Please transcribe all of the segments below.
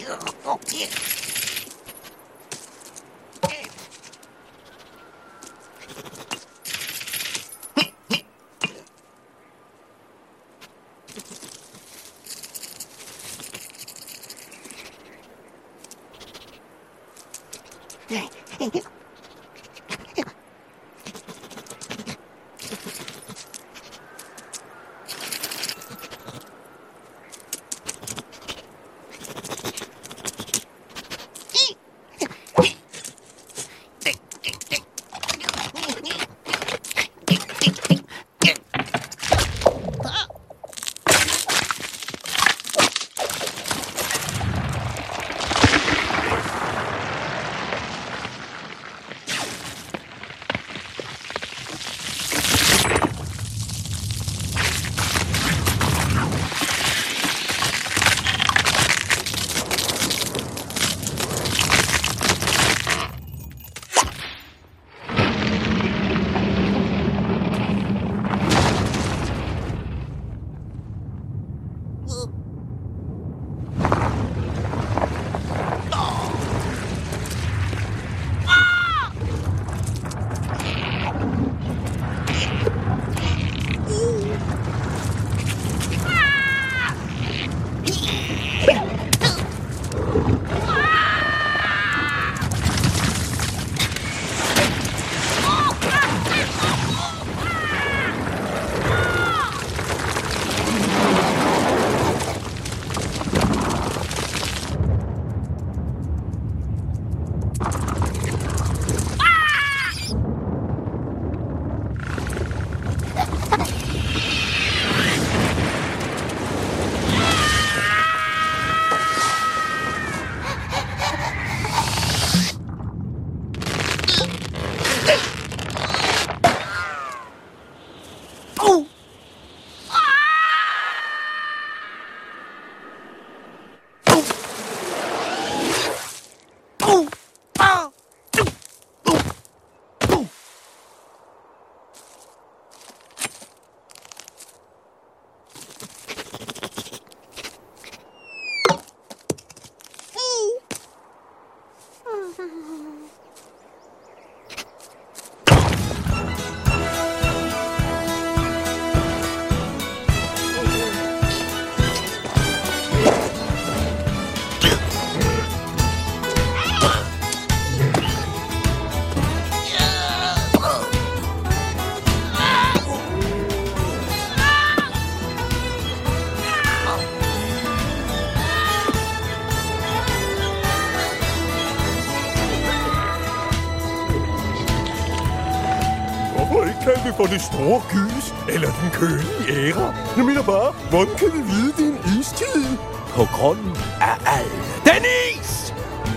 For det store gys, eller den kølige æra. Jeg mener bare, hvordan kan vi vide, det er en istid? På grund af alle. Den is!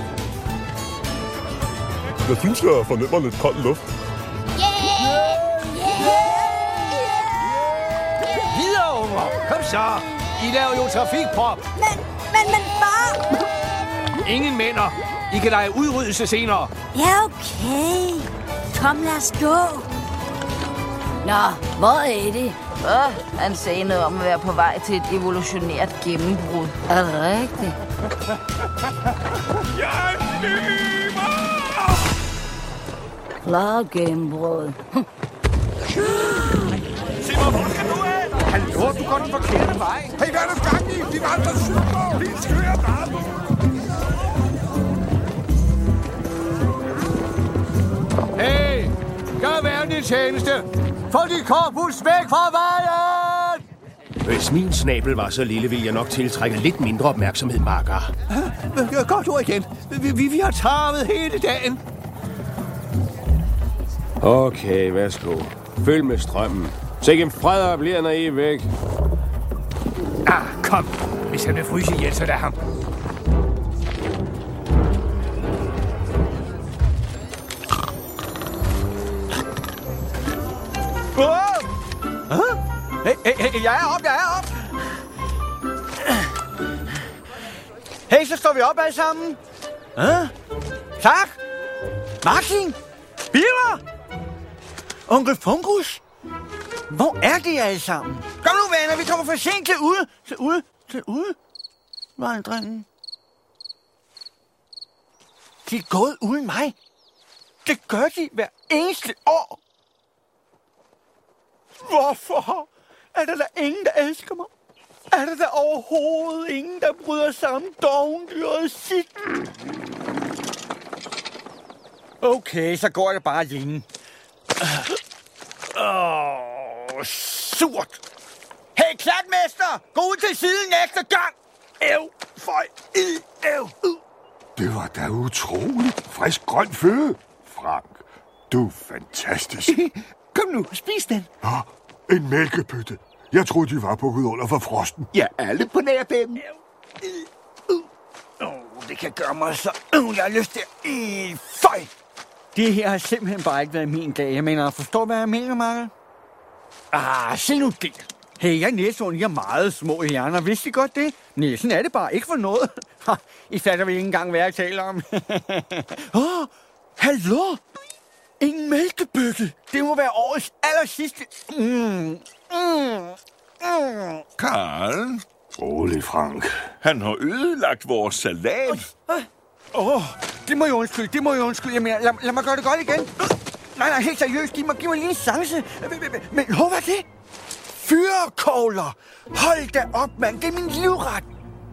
Jeg synes, jeg fornemmer lidt kold luft. Videre, unger! Kom så! I laver jo trafikprop. Men far! Ingen mænder. I kan lege udryddelse senere. Ja, okay. Kom, lad os gå. Nå, hvor er det? Han sagde noget om at være på vej til et evolutionært gennembrud. Er det rigtigt? Jeg lever! Klar gennembrud. Se mig, hvor skal du af? Hallo, du går den forkerte vej. Hey, hvad er der gang i? De vandrer sydpå. Vi skal bare. Hey, gør verden en tjeneste. Få de korpus væk fra vejen! Hvis min snabel var så lille, ville jeg nok tiltrække lidt mindre opmærksomhed, makker. Godt ord igen. Vi har tarvet hele dagen. Okay, værsgo. Følg med strømmen. Så ikke en fred bliver, når I er væk. Kom. Hvis han vil fryse ihjel, så lad ham. Hey, jeg er op. Hey, så står vi op alle sammen. Tak. Martin. Birger. Onkel Fungus. Hvor er de alle sammen? Kom nu, venner, vi kommer for sent til udvandringen. de er gået uden mig. Det gør de hver eneste år. Hvorfor er der ingen, der elsker mig? Er der overhovedet ingen, der bryder sammen dovendyret sit? Okay, så går det bare alene. Surt. Hey, klatmester! Gå ud til siden næste gang! Det var da utroligt. Frisk grøn føde. Frank, du er fantastisk. Kom nu, spis den. En mælkebøtte. Jeg troede, de var pukket under for frosten. Ja, alle på nær dem. Det kan gøre mig så... jeg har lyst til... Føj! Det her har simpelthen bare ikke været min dag. Jeg mener, forstår hvad jeg mener, Marke? Se nu det. Hey, jeg er næsehorn, I er meget små hjerner. Vidste I godt det? Næsen er det bare ikke for noget. I fatter vi ikke engang, hvad jeg taler om. Hallo? En mælkebøtte. Det må være årets allersidste... Karl, Rolig, Frank. han har ødelagt vores salat. Det må jeg undskylde. Jeg mener, lad mig gøre det godt igen. Nej, helt seriøst. Giv mig lige en chance. Men hvad er det? Fyrekogler. Hold da op, mand. Det er min livret.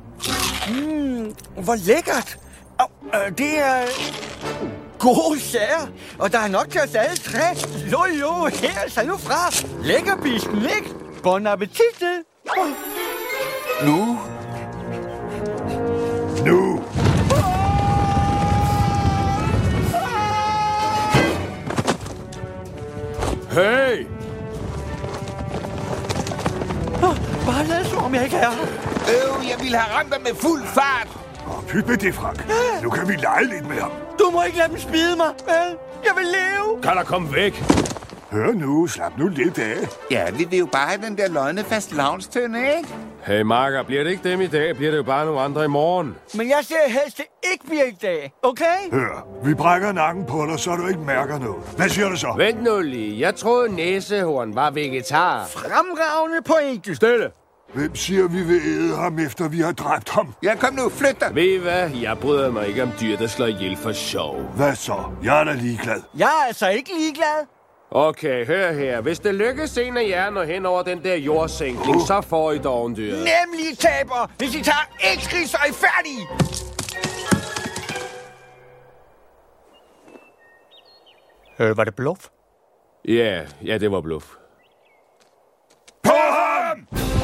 Hvor lækkert. Det er... gode sager. Og der er nok til os alle tre. Jo, her, så nu fra. Lækkerbisen, ikke? Bon appetit. Nu? Hey! Bare lad som om jeg ikke er her. Jeg ville have ramt dig med fuld fart. Pyt med det, Frank. Nu kan vi lege lidt med ham. Du må ikke lade dem spide mig, vel? Jeg vil leve. Kan der komme væk? Hør nu, slap nu lidt af. Ja, vi vil jo bare have den der løgne fast lavnstønde, ikke? Hey, Marker, bliver det ikke dem i dag, bliver det jo bare nogle andre i morgen. Men jeg ser helst, det ikke bliver i dag, okay? Hør, vi brækker nakken på dig, så du ikke mærker noget. Hvad siger du så? Vent nu lige. Jeg troede, næsehorn var vegetar. Fremragende pointe. Stille. Hvem siger, vi vil æde ham, efter vi har dræbt ham? Ja, kom nu, flyt dig. Ved I hvad? Jeg bryder mig ikke om dyr, der slår ihjel for sjov. Hvad så? Jeg er da ligeglad. Jeg er altså ikke ligeglad. Okay, hør her. Hvis det lykkes en af jer når hen over den der jordsænkning, så får I dovendyret. Nemlig taber. Hvis I tager et skridt, så er I færdige. Var det bluff? Ja, det var bluff. På ham!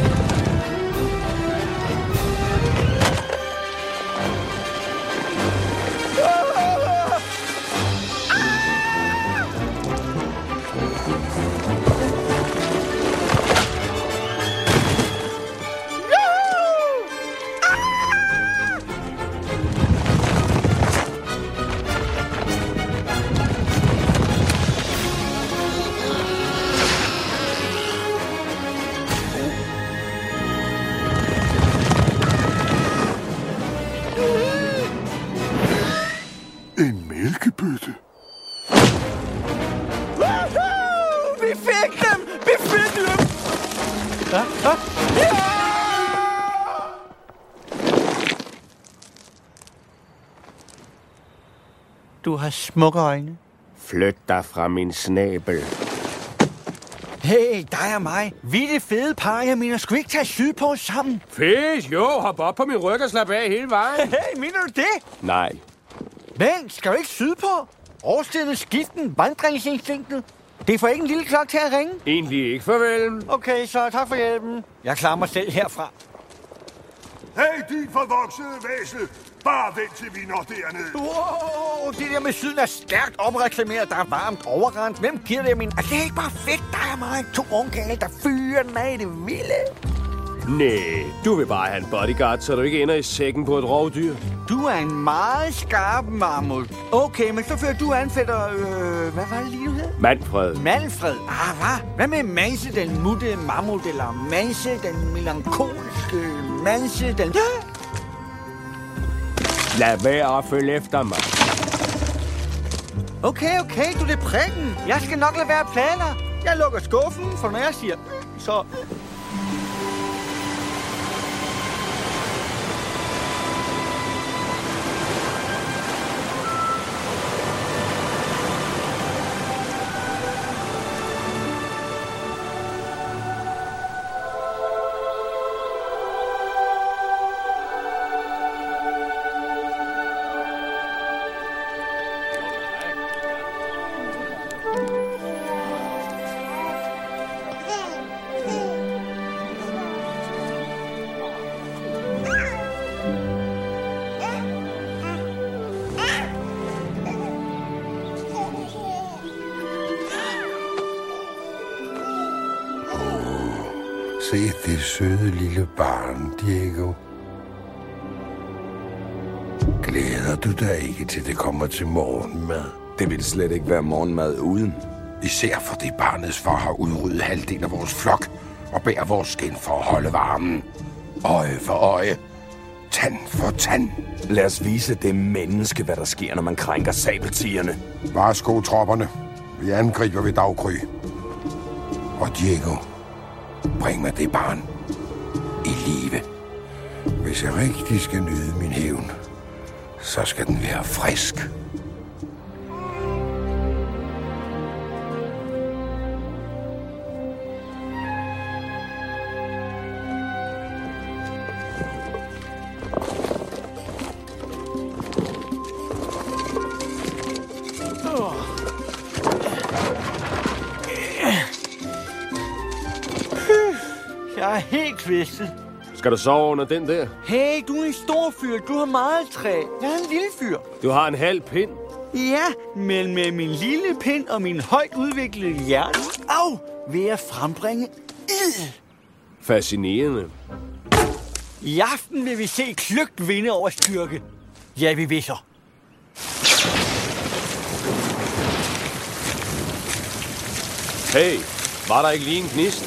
En mælkebøtte. Vi fik dem! Ja! Du har smukke øjne. Flyt dig fra min snabel. Hey, dig og mig. Vi er det fede par. Jeg mener, skal vi ikke tage sydpå sammen? Fisk, jo, hop op på min ryg og slap af hele vejen. Hey, mener du det? Nej. Men, skal vi ikke sydpå? Årsstedet skiften, vandringsinstinktet. Det får ikke en lille klokke til at ringe. Egentlig ikke, farvel. Okay, så tak for hjælpen. Jeg klarer mig selv herfra. Hey, din forvoksede væsel! Bare vent til vi når dernede. Wow, det der med syden er stærkt opreklameret. Der er varmt overrendt. Hvem giver det? Altså, det er ikke bare fedt, dig og mig. 2 ungkale, der fyrer den af i det vilde. Nej, du vil bare have en bodyguard, så du ikke ender i sækken på et rovdyr. Du er en meget skarp mammut. Okay, men så fører du anfætter... hvad var det lige, du hed? Manfred. Manfred. Hvad? Hvad med Manse, den mutte mammut, eller Manse, den melankolske Manse, den... Lad være at følge efter mig. Okay, du er det prikken. Jeg skal nok lade være at plage dig. Jeg lukker skuffen, for når jeg siger... Så... se det søde lille barn, Diego? Glæder du dig ikke til det kommer til morgenmad? Det vil slet ikke være morgenmad uden. Især fordi barnets far har udryddet halvdelen af vores flok og bærer vores skin for at holde varmen. Øje for øje. Tand for tand. Lad os vise det menneske, hvad der sker, når man krænker sabeltigerne. Varesko tropperne. Vi angriber ved daggry. Og Diego, bring mig det barn i live. Hvis jeg rigtig skal nyde min hævn, så skal den være frisk. Jeg er helt kvæstet. Skal du sove under den der? Hey, du er en stor fyr. Du har meget træ. Jeg er en lille fyr. Du har en halv pind. Ja, men med min lille pind og min højt udviklede hjerne, vil jeg frembringe ild. Fascinerende. I aften vil vi se Kløgt vinde over styrke. Ja, vi vil så. Hey, var der ikke lige en gnist?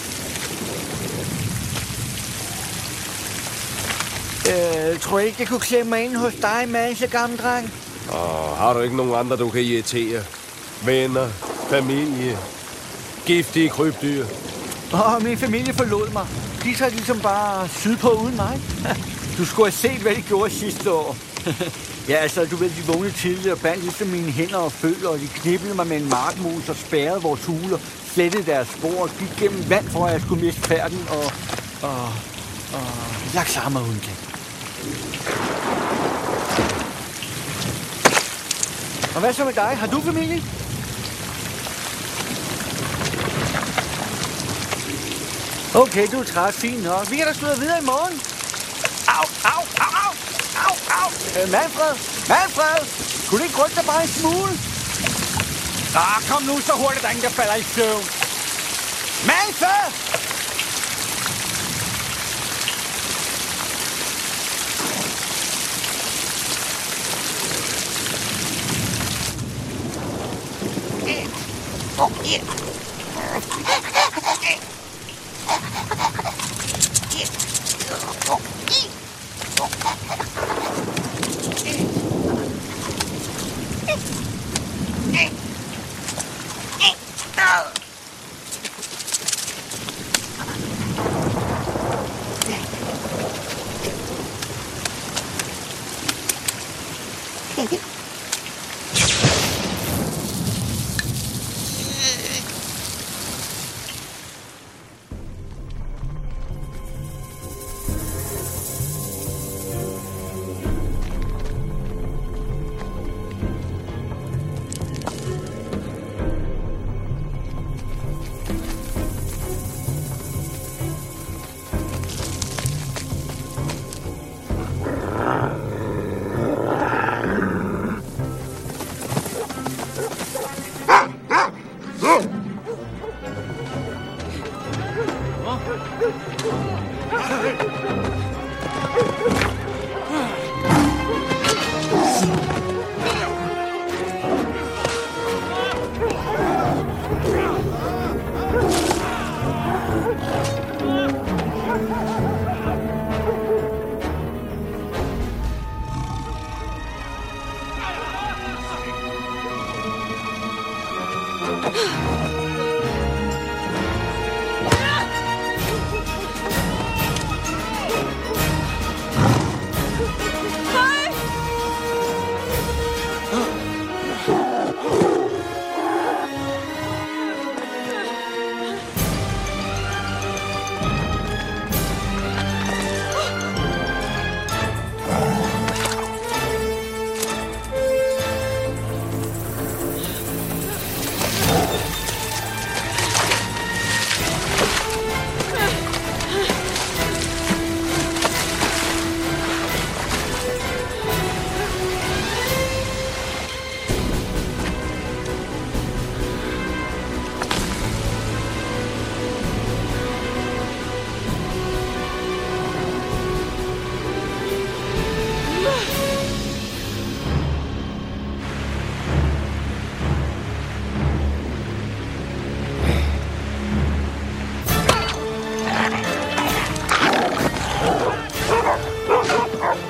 Tror jeg ikke, jeg kunne klemme mig ind hos dig, Masse, gamle dreng? Har du ikke nogen andre, du kan irritere? Venner, familie, giftige krybdyr. Min familie forlod mig. De tager ligesom bare sydpå uden mig. Du skulle have set, hvad de gjorde sidste år. Ja, altså, du ved, de vågnede tidligere og bandt ligesom mine hænder og fødder, og de knippede mig med en markmus og spærrede vores huler, slettede deres spor og gik gennem vand, for at jeg skulle miste færden, og jeg klarer mig uden det. Og hvad så med dig? Har du familie? Okay, du er træt. Fint nok. Vi kan da slå videre i morgen. Au! Manfred! Kunne du ikke rykke dig bare en smule? Kom nu, så hurtigt, der ingen, der falder i søvn. Manfred!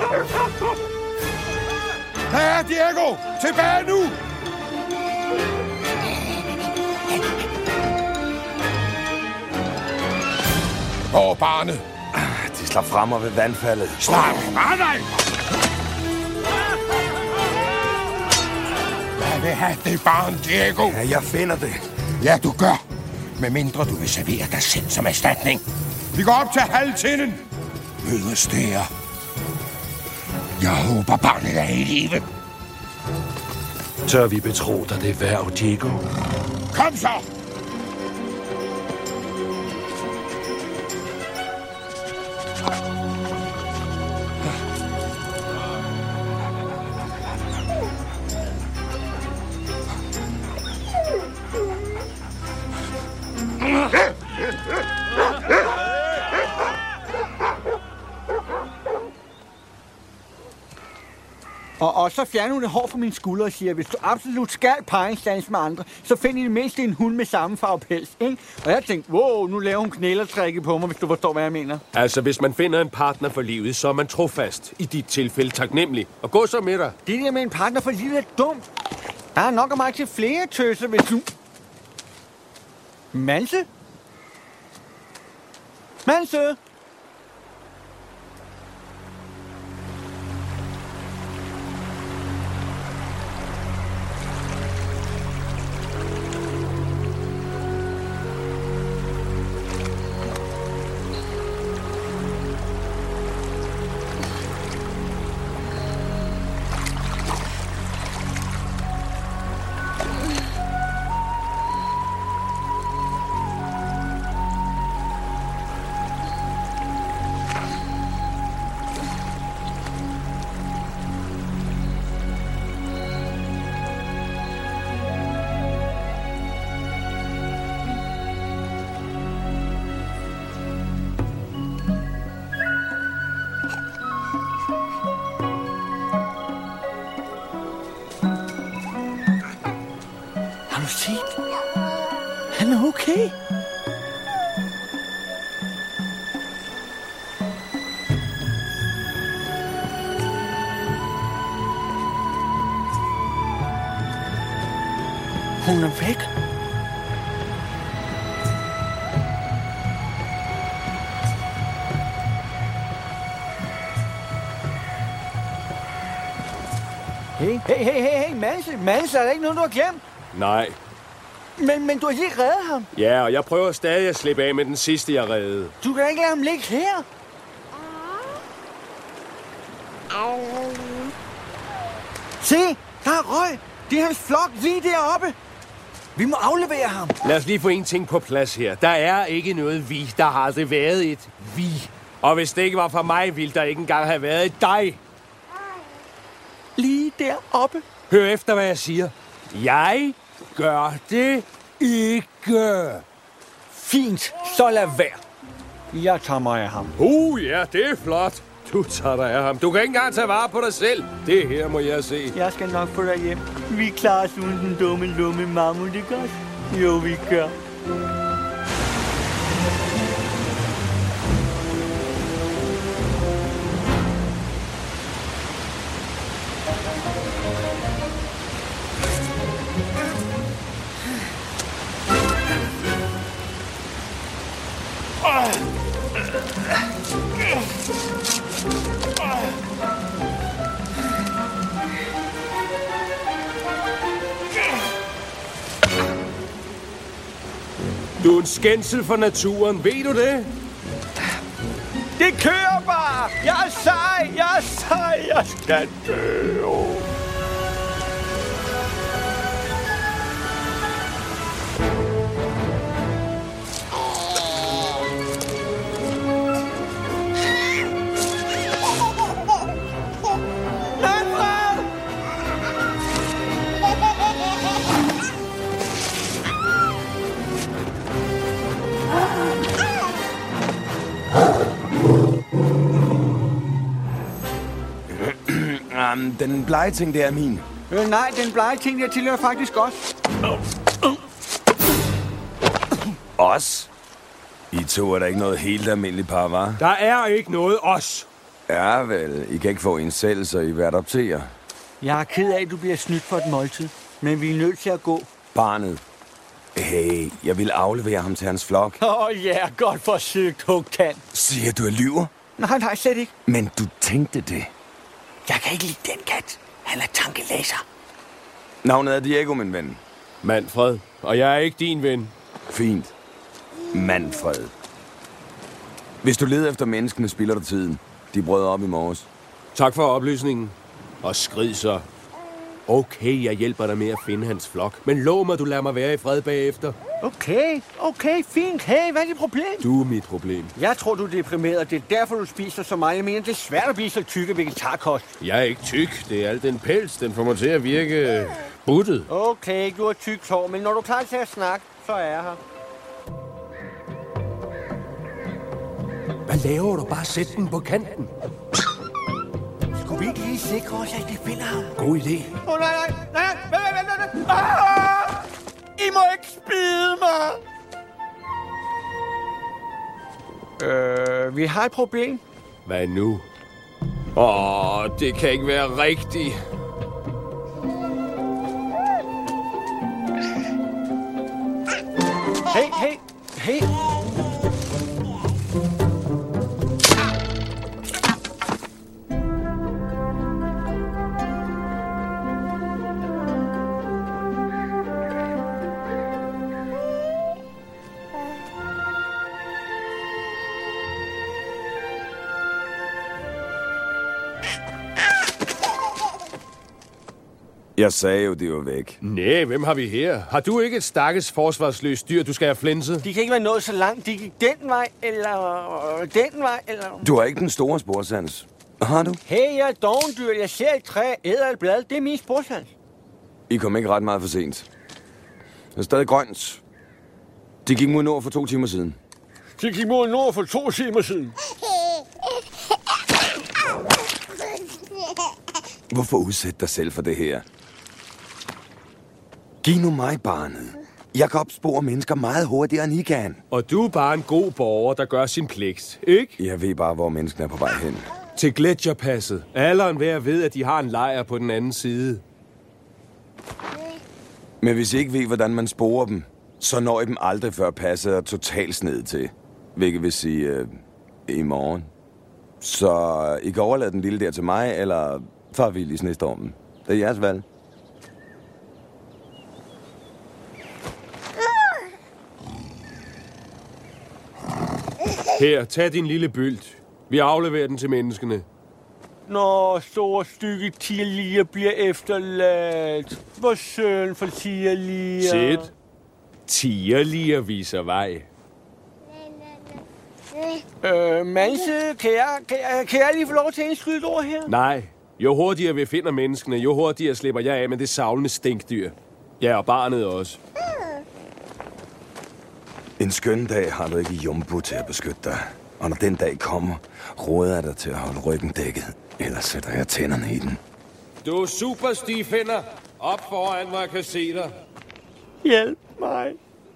Hvad er Diego? Tilbage nu! Hvor er barnet? De slap frem og ved vandfaldet. Slap! Nej! Jeg vil have det barn, Diego. Ja, jeg finder det. Ja, du gør. Med mindre du vil servere dig selv som erstatning. Vi går op til halvtinden. Mødes der. Jeg håber, barnet er i live. Tør vi betro dig det værv, Diego? Kom så! Og så fjerner hun et hår fra mine skuldre og siger, hvis du absolut skal parringsdans med andre, så find i det mindste en hund med samme farve pels, ikke? Og jeg tænkte, wow, nu laver hun knælertrækket på mig, hvis du forstår, hvad jeg mener. Altså, hvis man finder en partner for livet, så er man trofast. I dit tilfælde taknemmelig. Og gå så med dig. Det der med en partner for livet er dumt. Der er nok af mig til flere tøser, hvis du... Manse? Manse? Har du set? Han er okay. Hun er væk. Hey, Manse, er der ikke noget, du har glemt? Nej. Men du har ikke reddet ham. Ja, og jeg prøver stadig at slippe af med den sidste, jeg reddede. Du kan ikke lade ham ligge her. Se, der er røg. Det er hans flok lige deroppe. Vi må aflevere ham. Lad os lige få en ting på plads her. Der er ikke noget vi. Der har aldrig været et vi. Og hvis det ikke var for mig, ville der ikke engang have været et dig. Lige deroppe. Hør efter, hvad jeg siger. Jeg gør det ikke. Fint, så lad være. Jeg tager mig af ham. Ja, det er flot. Du tager dig af ham. Du kan ikke engang tage vare på dig selv. Det her må jeg se. Jeg skal nok få dig hjem. Vi klarer os uden den dumme lumme mammut, ikke også? Jo, vi gør. Du er en skændsel for naturen, ved du det? Det kører bare! Jeg er sej! Jeg skal dø! Den blege ting, det er min. Nej, den blege ting, jeg tilhører faktisk også. Os? I to er der ikke noget helt almindeligt par, hva'? Der er ikke noget os. Ja vel, I kan ikke få en selv, så I vil adoptere. Jeg er ked af, at du bliver snydt for et måltid, men vi er nødt til at gå. Barnet. Hey, jeg vil aflevere ham til hans flok. Ja, godt forsøgt, Hugtand. Siger du, at lyver? Nej, slet ikke. Men du tænkte det. Jeg kan ikke lide den kat. Han er tankelæser. Navnet er Diego, min ven. Manfred, og jeg er ikke din ven. Fint. Manfred. Hvis du leder efter menneskene, spilder du tiden. De brød op i morges. Tak for oplysningen. Og skrid så. Okay, jeg hjælper dig med at finde hans flok. Men lov mig, du lader mig være i fred bagefter. Okay, fint. Hey, hvad er dit problem? Du er mit problem. Jeg tror, du er deprimeret. Det er derfor, du spiser så meget. Jeg mener, det er svært at blive så tyk af vegetarkost. Jeg er ikke tyk. Det er alt den pels. Den får mig til at virke buttet. Okay, du er tyk hår, men når du er klar til at snakke, så er jeg her. Hvad laver du? Bare sæt den på kanten. Skulle vi ikke lige sikre os, at de finder ham? God idé. Nej. Vent. I må ikke spide mig. Vi har et problem. Hvad nu? Det kan ikke være rigtigt. Hey. Jeg sagde jo, det var væk. Næh, hvem har vi her? Har du ikke et stakkels forsvarsløst dyr, du skal have flænset? De kan ikke være nået så langt. De gik den vej, eller den vej, eller... Du har ikke den store sporsans. Har du? Hey, jeg er dovendyr. Jeg ser et træ, æder et blad. Det er min sporsans. I kom ikke ret meget for sent. Det er stadig grønt. De gik mod nord for 2 timer siden. De gik mod nord for 2 timer siden. Hvorfor udsætte dig selv for det her? Giv nu mig barnet. Jeg kan opspore mennesker meget hurtigere, end I kan. Og du er bare en god borger, der gør sin pligt, ikke? Jeg ved bare, hvor menneskene er på vej hen. Til gletsjerpasset. Alle og enhver ved, at de har en lejr på den anden side. Men hvis I ikke ved, hvordan man sporer dem, så når I dem aldrig, før passet er totalt sned til. Hvilket vil sige i morgen. Så I kan overlade den lille der til mig, eller far vild i snestormen. Det er jeres valg. Her, tag din lille bylt. Vi afleverer den til menneskene. Når store stykke Tirlia bliver efterladt. Hvor søn for Tirlia. Sæt. Tirlia viser vej. Manse, kan jeg lige få lov til at indskyde et ord her? Nej. Jo hurtigere vi finder menneskene, jo hurtigere slipper jeg af med det savlende stinkdyr. Ja, og barnet også. En skøn dag har du ikke Jumbo til at beskytte dig. Og når den dag kommer, råder jeg dig til at holde ryggen dækket. Ellers sætter jeg tænderne i den. Du er super, stifinder. Op foran, hvor jeg kan se dig. Hjælp mig.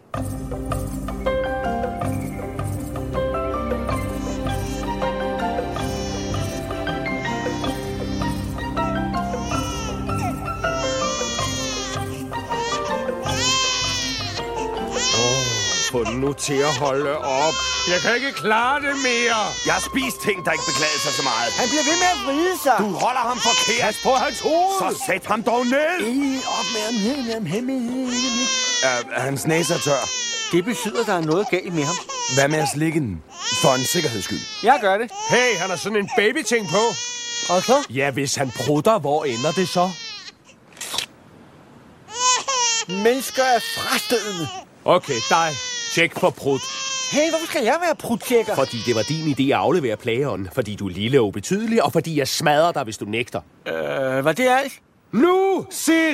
Få den nu til at holde op. Jeg kan ikke klare det mere. Jeg har spist ting, der ikke beklager sig så meget. Han bliver ved med at vride sig. Du holder ham forkert. Pas på hans hoved. Så sæt ham dog ned. Op med ham. Hans næse er tør. Det betyder, der er noget galt med ham. Hvad med at slikke den? For en sikkerheds skyld. Jeg gør det. Hey, han har sådan en babyting på. Og så? Ja, hvis han prutter, hvor ender det så? Mennesker er frastødende. Okay, dig. Tjek for prut. Hey, hvorfor skal jeg være prutjekker? Fordi det var din idé at aflevere plageren. Fordi du er lille og ubetydelig, og fordi jeg smadrer dig, hvis du nægter. Var det alt? Nu, Sid!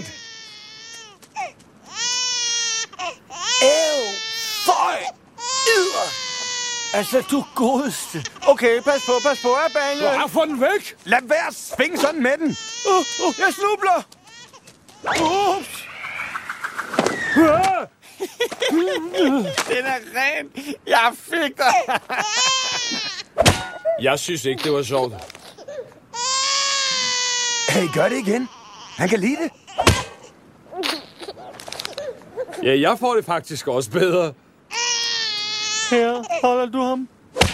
Føj! Altså, du godeste. Okay, pas på, Abane. Få den væk! Lad være svinge sådan med den. Jeg snubler. Ups. Den er ren. Jeg fik dig. Jeg synes ikke, det var sjovt. Hey, gør det igen. Han kan lide det. Ja, jeg får det faktisk også bedre. Her holder du ham.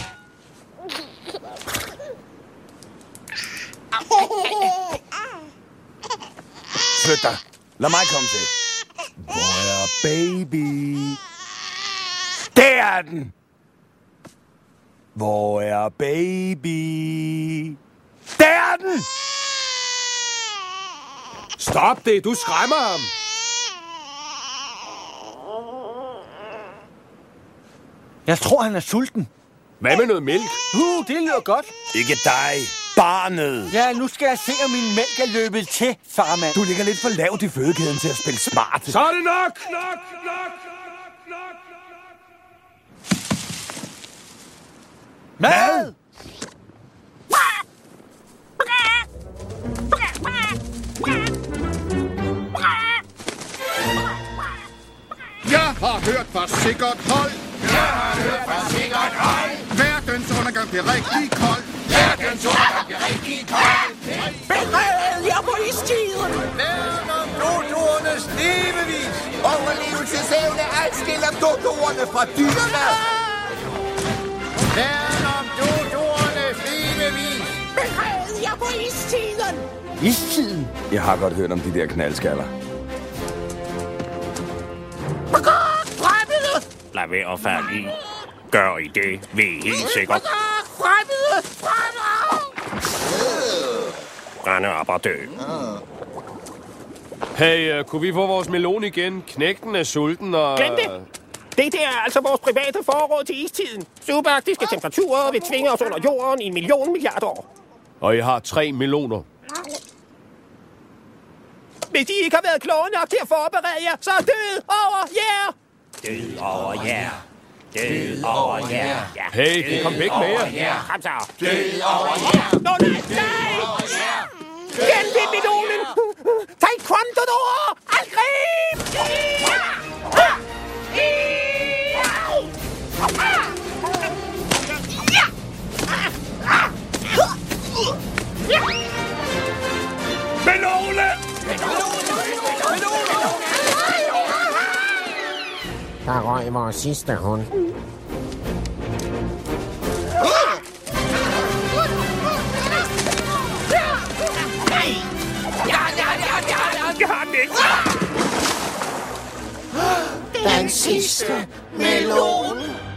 Flyt dig. Lad mig komme til. Hvor er baby? Der er den! Hvor er baby? Der er den! Stop det, du skræmmer ham. Jeg tror, han er sulten. Hvad med noget mælk? Det lyder godt. Ikke dig. Barnet. Ja, nu skal jeg se, om min mælk er løbet til, farmand. Du ligger lidt for lavt i fødekæden til at spille smart. Så er det nok! Mad! Jeg har hørt fra sikkert hold. Verdens undergang bliver rigtig kold. Bered jer på istiden! Værn om dodoernes levevis! Overlevelsesevne adskiller dodoerne fra dyrene. Værn om dodoernes levevis! Bered jer på istiden! Istiden? Jeg har godt hørt om de der knaldskaller. Fremmede! Lad være at falde i. Gør I det, vil I helt sikkert. Fremmede! Rende op og dø. Hey, kunne vi få vores melon igen? Knægten er sulten og... Glem det! Det der er altså vores private forråd til istiden. Subarktiske temperaturer vil tvinge os under jorden i 1 million milliarder år. Og jeg har 3 meloner. Hvis I ikke har været kloge nok til at forberede jer, så død over jer! Død over jer! Død over jer! Hey, kom væk med jer! Kom så! Død over jer! Nå, nej! Genfind melonen! Taekwondo over! Angreb! Melone! Der røg vores sidste hund. Jeg har den ikke! Den sidste melon!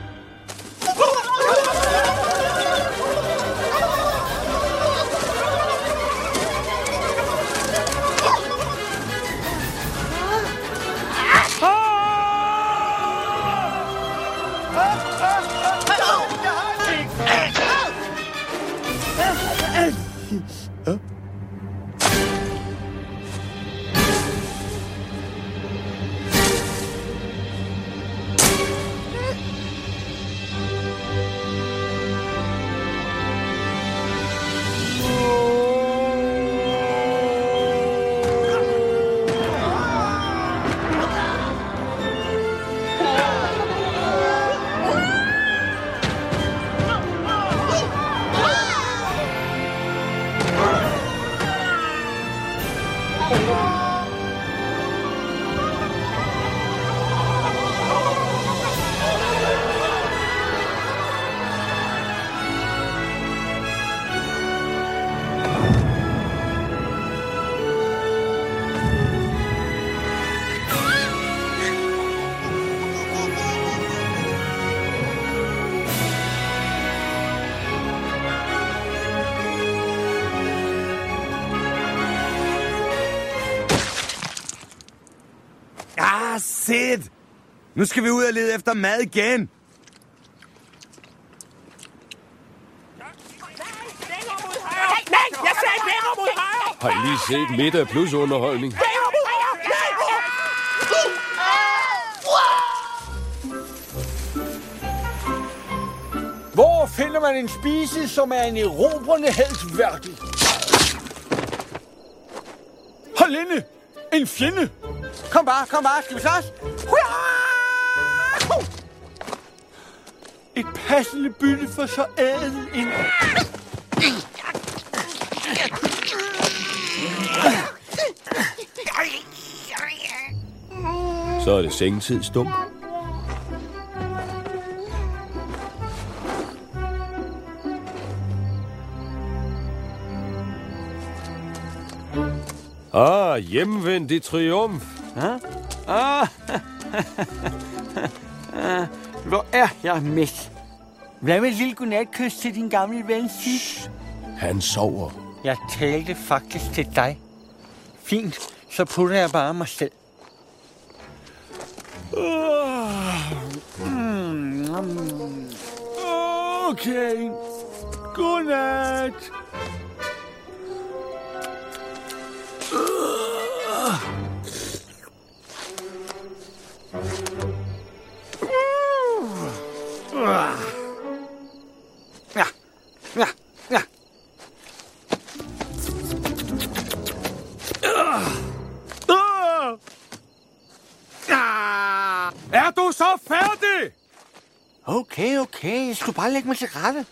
Sid! Nu skal vi ud og lede efter mad igen. Nej, jeg sagde længere mod højre! Har I lige set middag plus underholdning? Længere mod højre! Hvor finder man en spise, som er en erobrende helt værdig? Hold inde! En fjende! Kom bare, skal vi slås? Et passende bytte for så ædel en... Så er det sengetid, Stump. Hjemvendt i triumf. Hvor er jeg mæt. Hvad med et lille godnatkys til din gamle ven Sis? Han sover. Jeg talte faktisk til dig. Fint, så putter jeg bare mig selv. Okay. Godnat. Er du så færdig? Okay. Jeg skulle bare lægge mig til rette.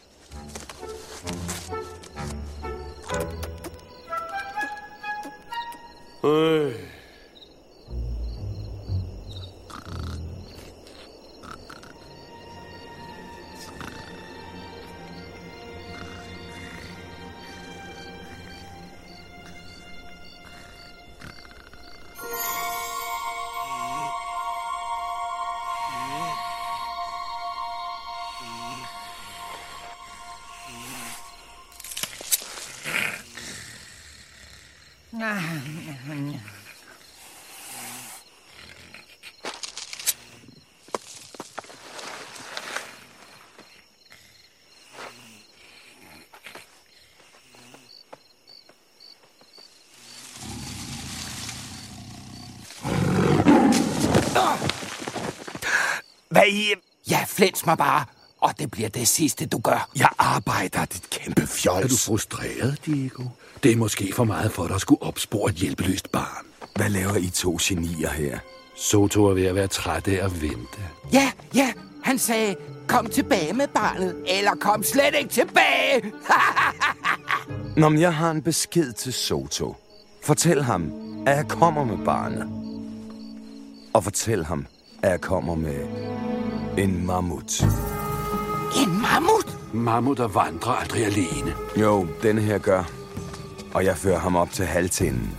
Hvad I... Ja, flens mig bare, og det bliver det sidste, du gør. Jeg arbejder, dit kæmpe fjols. Er du frustreret, Diego? Det er måske for meget for dig at skulle opspore et hjælpeløst barn. Hvad laver I to genier her? Soto er ved at være træt af at vente. Ja, han sagde, kom tilbage med barnet, eller kom slet ikke tilbage. Nå, men jeg har en besked til Soto. Fortæl ham, at jeg kommer med barnet. Og fortæl ham, at jeg kommer med en mammut. En mammut? Mammutter vandrer aldrig alene. Jo, denne her gør. Og jeg fører ham op til halvtinden.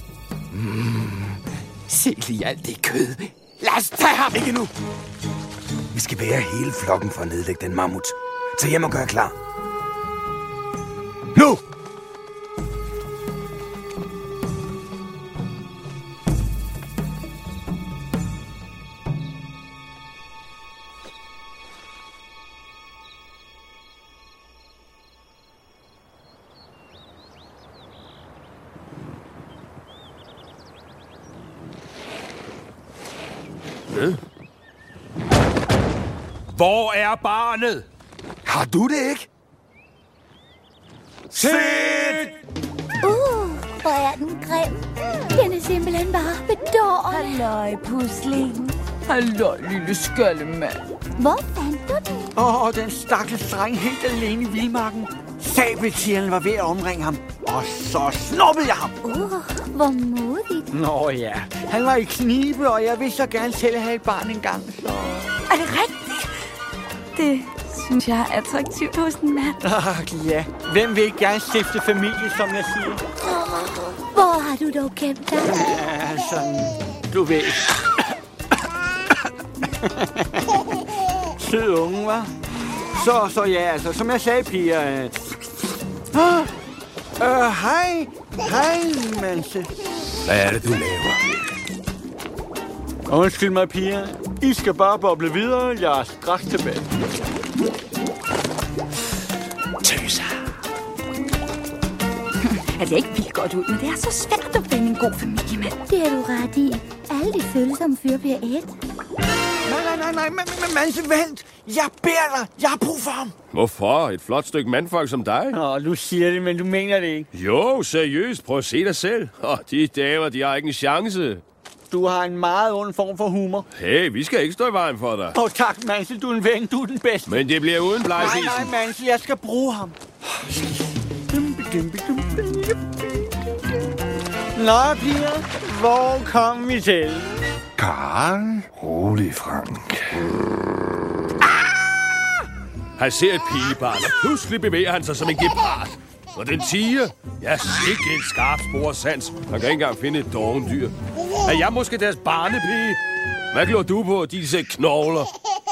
Se lige alt det kød. Lad os tage ham. Ikke nu. Vi skal være hele flokken for at nedlægge den mammut. Tag hjem og gør klar. Nu! Hvor er barnet? Har du det ikke? Sæt! Hvor er den grim. Den er simpelthen bare bedårende. Halløj, puslingen. Halløj, lille skøllemand. Hvor fandt du den? Den stakkels dreng helt alene i vildmarken. Sabeltigeren var ved at omringe ham, og så snuppede jeg ham. Hvor modigt. Nå ja, han var i knibe, og jeg ville så gerne selv have et barn engang, så... Er det rigtigt? Det synes jeg er attraktivt hos en mand. Ja, hvem vil ikke gerne stifte familie, som jeg siger? Hvor har du dog gemt dig? Ja, sådan, du ved. Sød unge, hva'? Så ja, altså, som jeg sagde, piger... Hej, Manse. Hvad er det, du laver? Undskyld mig, piger. I skal bare boble videre. Jeg er straks tilbage. Tøser. Det er ikke vildt godt ud, men det er så svært at finde en god familie med. Det er du ret i. Alle de følsomme fyre bliver et. Nej, Manse, vent. Jeg beder dig. Jeg har brug for ham. Hvorfor? Et flot stykke mandfolk som dig? Du siger det, men du mener det ikke. Jo, seriøst. Prøv at se dig selv. De damer, de har ikke en chance. Du har en meget ond form for humor. Hey, vi skal ikke stå i vejen for dig. Tak, Manse. Du er en ven. Du er den bedste. Men det bliver uden blegfisen. Nej, Manse. Jeg skal bruge ham. Nå, piger. Hvor kom vi til? Karen? Rolig, Frank. Han ser et pigebarn, og pludselig bevæger han sig som en gepard. Og den tiger, jeg sikke en skarp sporsans. Man kan ikke engang finde et dovendyr. Er jeg måske deres barnepige? Hvad glor du på, disse knogler?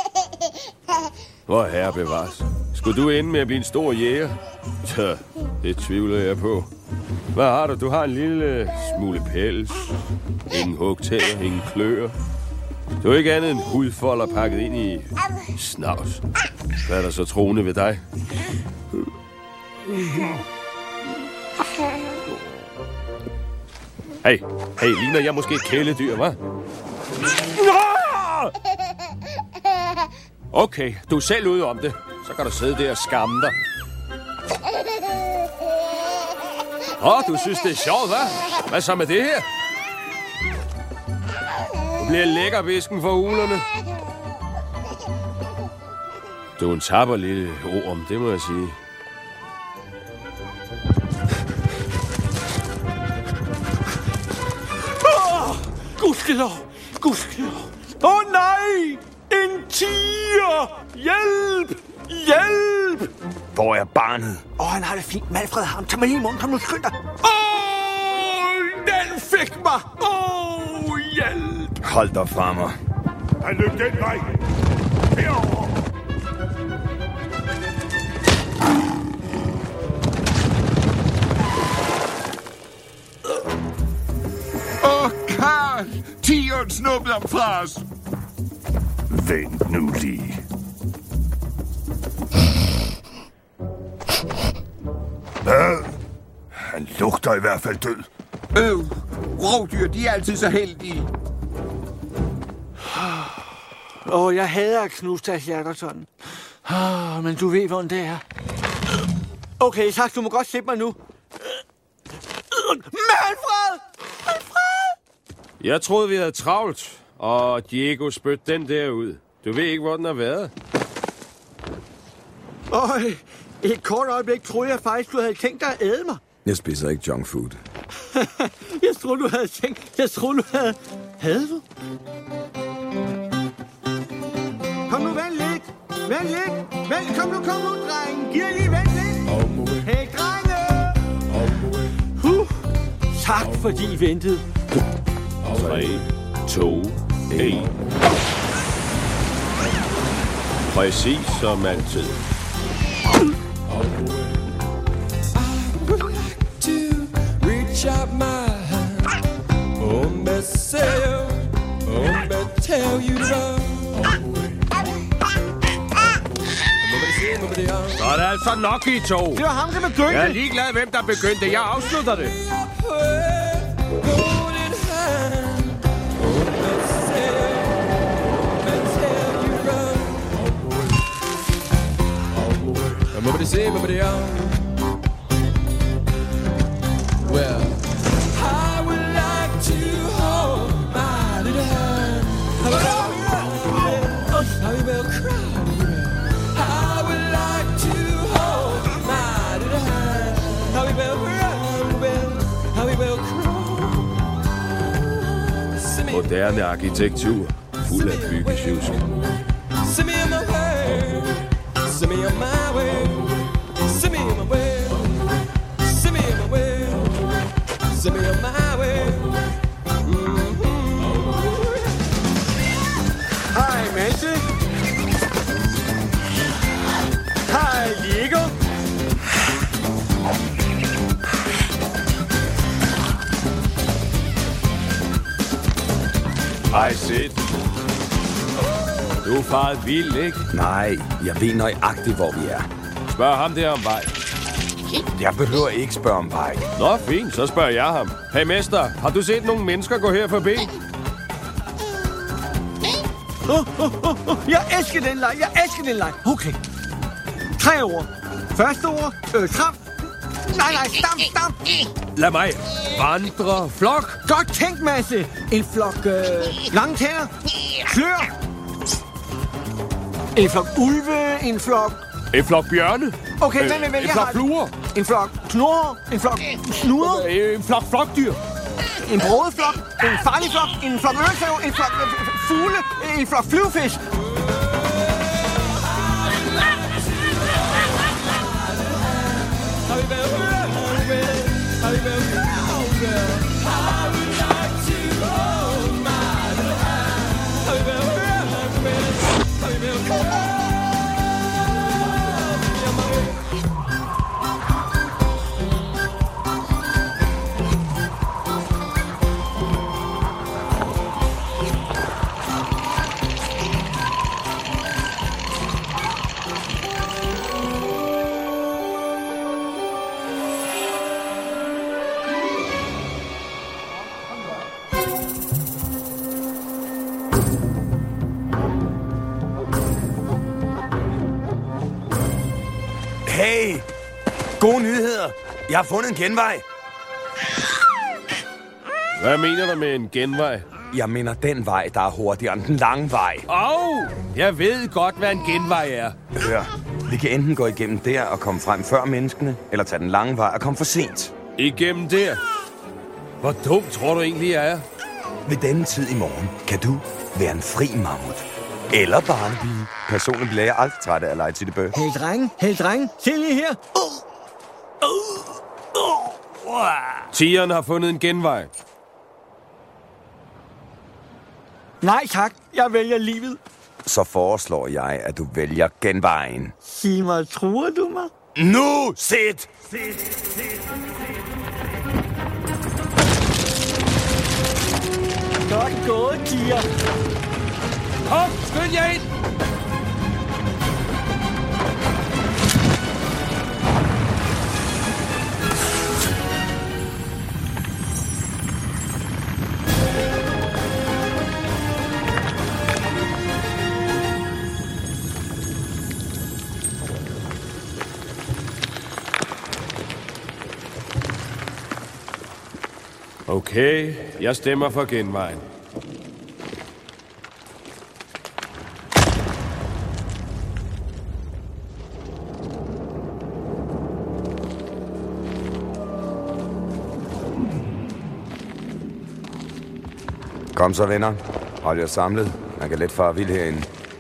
Hvor herre bevares. Skulle du ende med at blive en stor jæger? Tja, det tvivler jeg på. Hvad har du? Du har en lille smule pels. Ingen hugtænder, ingen kløer. Du er ikke andet end hudfolder pakket ind i snavs. Hvad er der så troende ved dig? Hey, ligner jeg måske et kæledyr, hva'? Okay, du er selv ude om det. Så kan du sidde der og skamme dig. Du synes, det er sjovt, hva'? Hvad så med det her? Du bliver lækker visken for ulerne. Du er en tapper lille orm, det må jeg sige. Gudskelov. Nej! En tiger! Hjælp! Hvor er barnet? Han har det fint. Malfred har ham. Tag mig lige i munden. Kom nu, skynd dig. Den fik mig! Hjælp! Hold dig fra mig. Han løb den vej. Herover. Karl! Tigeren snuppede ham fra os. Vent nu lige. Han lugter i hvert fald død. Rovdyr, de er altid så heldige. Jeg hader Knustas Hjerterton. Men du ved, hvordan det er. Okay, tak, du må godt slippe mig nu. Malfred! Jeg troede, vi havde travlt, og Diego spytte den der ud. Du ved ikke, hvor den har været. Et kort øjeblik troede jeg faktisk, du havde tænkt dig at æde mig. Jeg spiser ikke junk food. Jeg troede, du havde tænkt... Havde du? Kom nu, vent lidt. Kom nu, dreng. Giv lige vent lidt. Hey, drenge. Tak, fordi I ventede. 3, 2, 1. Præcis som altid. Så er det altså nok, I to. Det var ham, der begyndte. Jeg er ligeglad, hvem der begyndte. Jeg afslutter det. Well, I would like to hold my little hand. I will cry. I would like to hold my little hand. I will cry. Moderne arkitektur, fuld af byggesjusk. Send me on my way. Send me on my way. Send me on my way. Send me on my way. Send me on my way. Hej, Malte. Hej, Diego. Hej, Sid. Du er faret vild, ikke? Nej, jeg ved nøjagtigt, hvor vi er. Spørg ham der om vej. Jeg behøver ikke spørge om vej. Nå, fint, så spørger jeg ham. Hey, mester, har du set nogle mennesker gå her forbi? Jeg elsker den leg. Okay. 3 ord. Første ord, kraft. Nej, stamp. Lad mig. Vandre, flok. Godt tænkt, Masse. En flok lange tænder. Klør. En flok ulve, en flok bjørne. Okay, vent. En flok fluer. En flok knurrer. En flok snuder. En flok flokdyr. En brodeflok, en farlig flok, en flok ørsæv, en flok fugle, en flok flyvefisk. Hey! Gode nyheder! Jeg har fundet en genvej. Hvad mener du med en genvej? Jeg mener den vej, der er hurtigere end den lange vej. Jeg ved godt, hvad en genvej er. Hør, vi kan enten gå igennem der og komme frem før menneskene, eller tage den lange vej og komme for sent. Igennem der? Hvor dum tror du egentlig, jeg er? Ved denne tid i morgen kan du være en fri mammut. Eller barnepige. Personligt bliver jeg aldrig træt af at lege til det bøg. Hey drenge, se lige her. Tigeren har fundet en genvej. Nej tak, jeg vælger livet. Så foreslår jeg, at du vælger genvejen. Sig mig, truer du mig? Nu, sit! Godt gået, tiger. Kom, skynd jer ind! Okay, jeg stemmer for genvejen. Kom så, venner. Hold jer samlet. Man kan let fare vild herinde.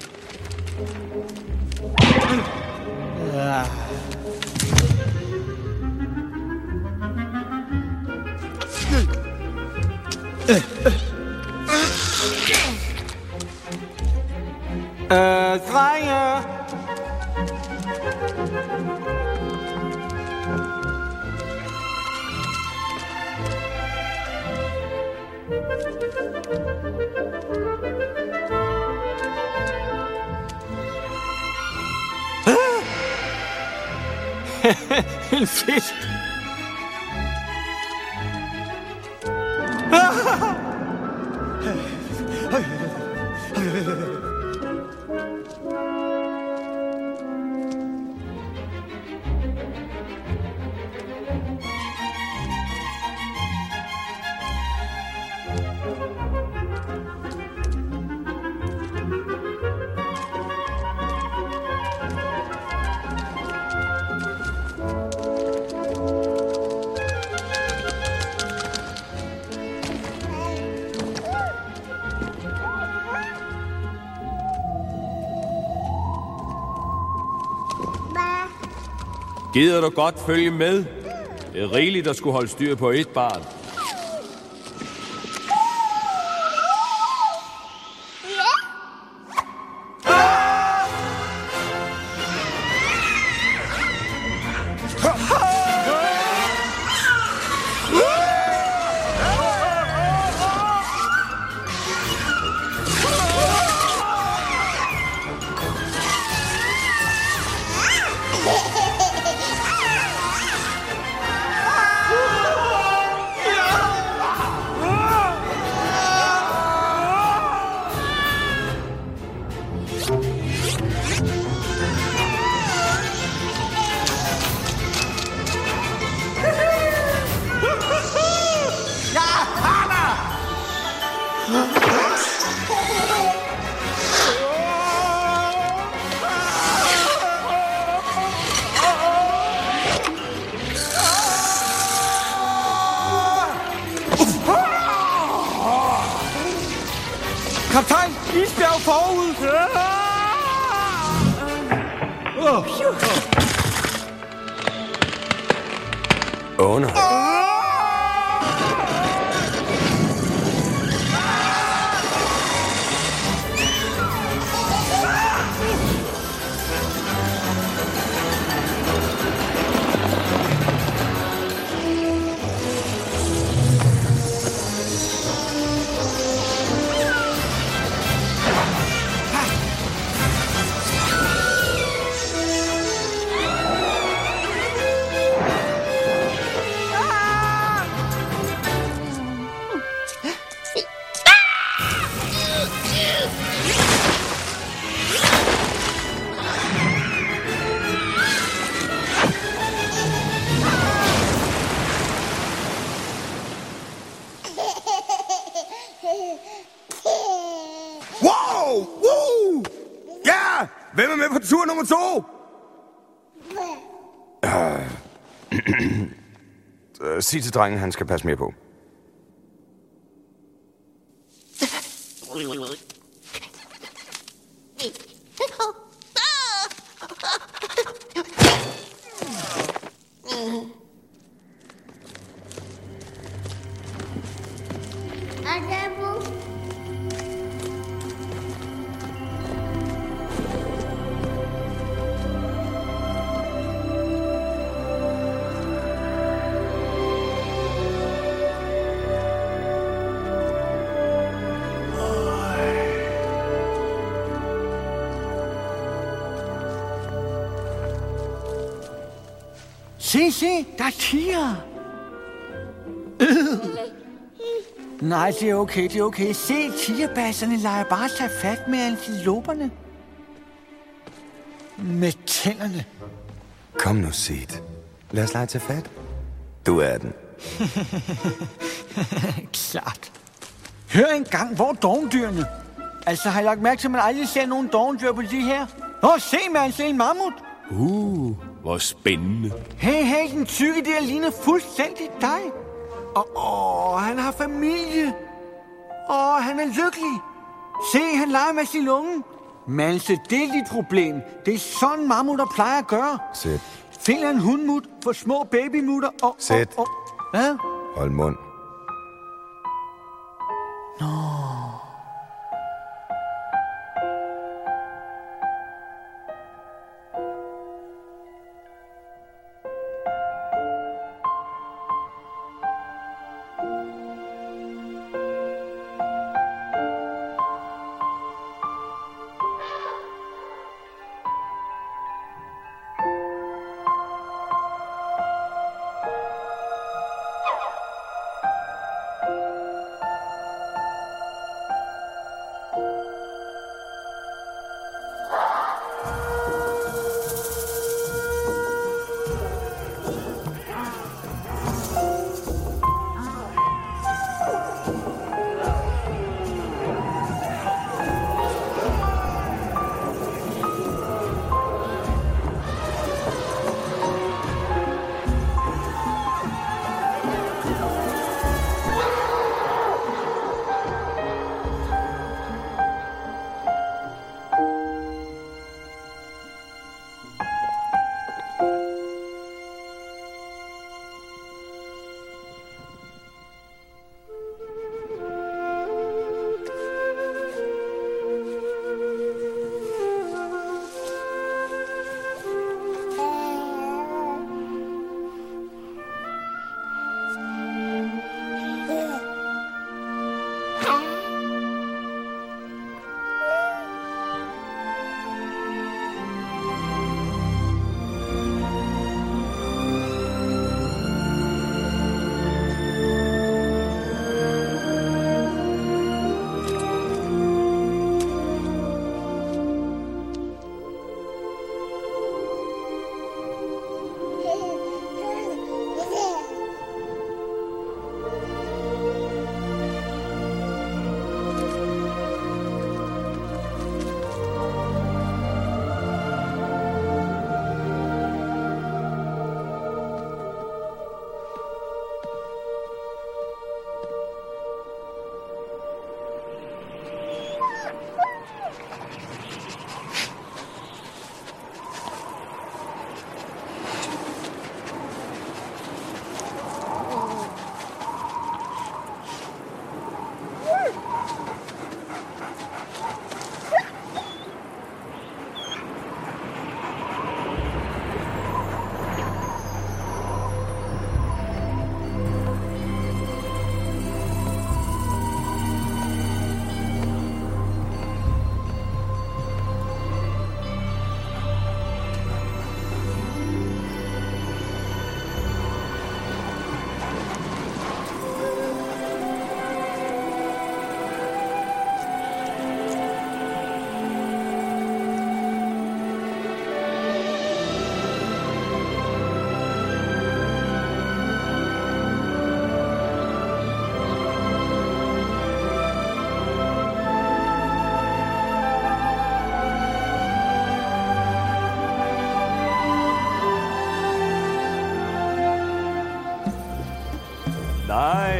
Drenge! En fisk! Gider du godt følge med? Det er rigeligt at skulle holde styr på et barn. forud! Nej. Wow! Woo! Ja! Hvem er med på tur nummer 2? Sig til drengen, han skal passe mere på. Se, der er tiger. Nej, det er okay. Se, tigerbasserne leger bare tage fat med antiloperne. Med tænderne. Kom nu, Sid. Lad os lege til fat. Du er den. Klart. Hør engang, hvor er dovendyrene? Altså, har jeg lagt mærke til, at man aldrig ser nogen dovendyr på de her? Se, man, se en mammut. Hvor spændende. Hey, den tykke der ligner fuldstændig dig. Han har familie. Han er lykkelig. Se, han leger med sin unge. Malse, det er dit problem. Det er sådan mammutter plejer at gøre. Sæt. Find en hundmut for små babymutter og... Sæt. Hvad? Hold mund. Nå...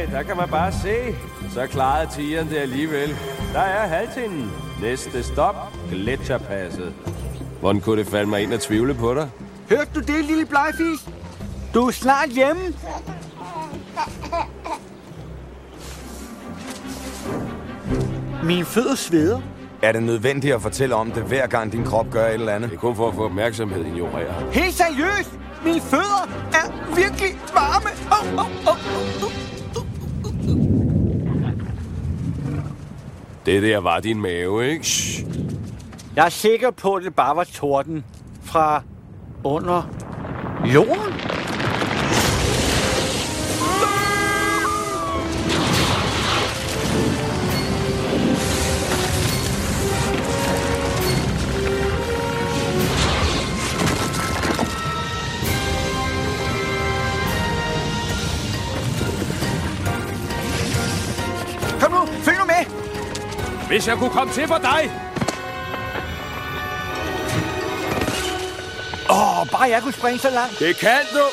der kan man bare se. Så klarede tigeren det alligevel. Der er halvtinden. Næste stop, Gletscherpasset. Hvordan kunne det falde mig ind og tvivle på dig? Hørte du det, lille blegfis? Du er snart hjemme. Mine fødder sveder. Er det nødvendigt at fortælle om det, hver gang din krop gør et eller andet? Det er kun for at få opmærksomhed, ignorerer. Helt seriøst! Mine fødder er virkelig varme. Det der var din mave, ikke? Shh. Jeg er sikker på, at det bare var torden fra under jorden. Kom nu, følg nu med! Hvis jeg kunne komme til for dig! Bare jeg kunne springe så langt. Det kan du!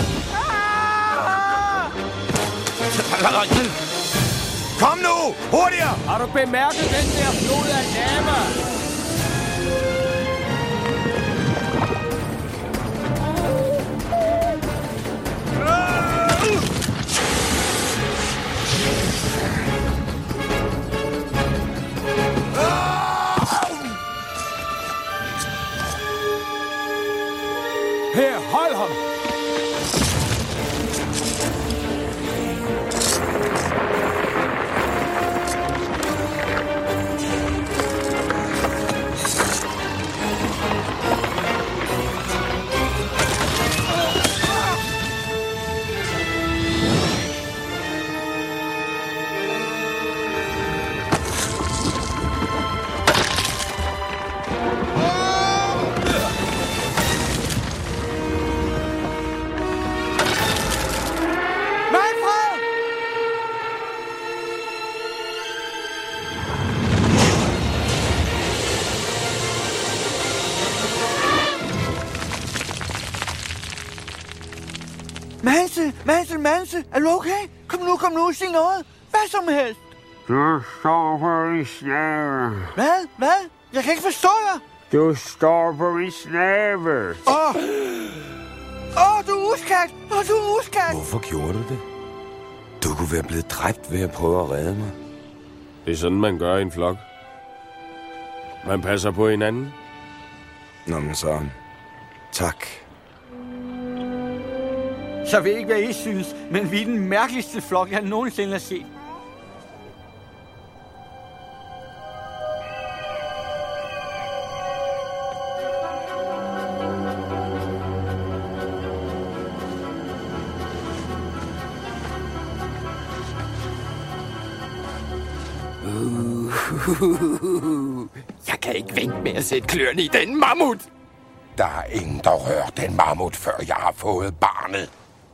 Kom nu! Hurtigere! Har du bemærket den der flod af lava? Her, hold ham! Manse, er du okay? Kom nu, sig noget. Hvad som helst. Du står på min snave. Hvad? Jeg kan ikke forstå dig. Du står på min snave. Du er uskat. Hvorfor gjorde du det? Du kunne være blevet dræbt ved at prøve at redde mig. Det er sådan, man gør i en flok. Man passer på hinanden. Nå, men så... Tak. Så ved ikke, hvad I synes, men vi er den mærkeligste flok, jeg nogensinde har set. Jeg kan ikke vente med at sætte kløerne i den mammut. Der er ingen, der rører den mammut, før jeg har fået barnet.